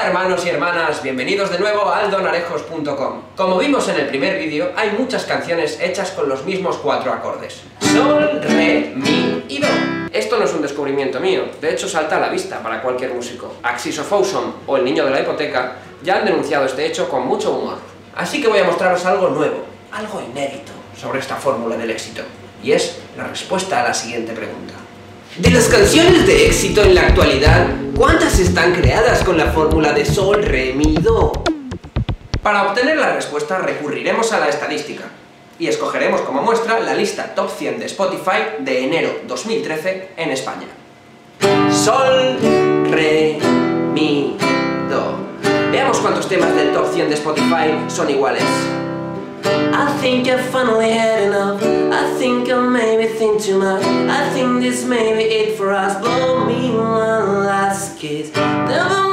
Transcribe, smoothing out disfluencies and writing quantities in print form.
hermanos y hermanas, bienvenidos de nuevo a aldonarejos.com. Como vimos en el primer vídeo, hay muchas canciones hechas con los mismos 4 acordes. Sol, re, mi y do. Esto no es un descubrimiento mío, de hecho salta a la vista para cualquier músico. Axis of Awesome o El Niño de la Hipoteca ya han denunciado este hecho con mucho humor. Así que voy a mostraros algo nuevo, algo inédito sobre esta fórmula del éxito. Y es la respuesta a la siguiente pregunta. De las canciones de éxito en la actualidad, ¿cuántas están creadas con la fórmula de sol, re, mi, do? Para obtener la respuesta recurriremos a la estadística y escogeremos como muestra la lista Top 100 de Spotify de enero 2013 en España. Sol, re, mi, do. Veamos cuántos temas del Top 100 de Spotify son iguales. I think I finally had enough. I think I maybe think too much. I think this may be it for us. Blow me one last kiss. Never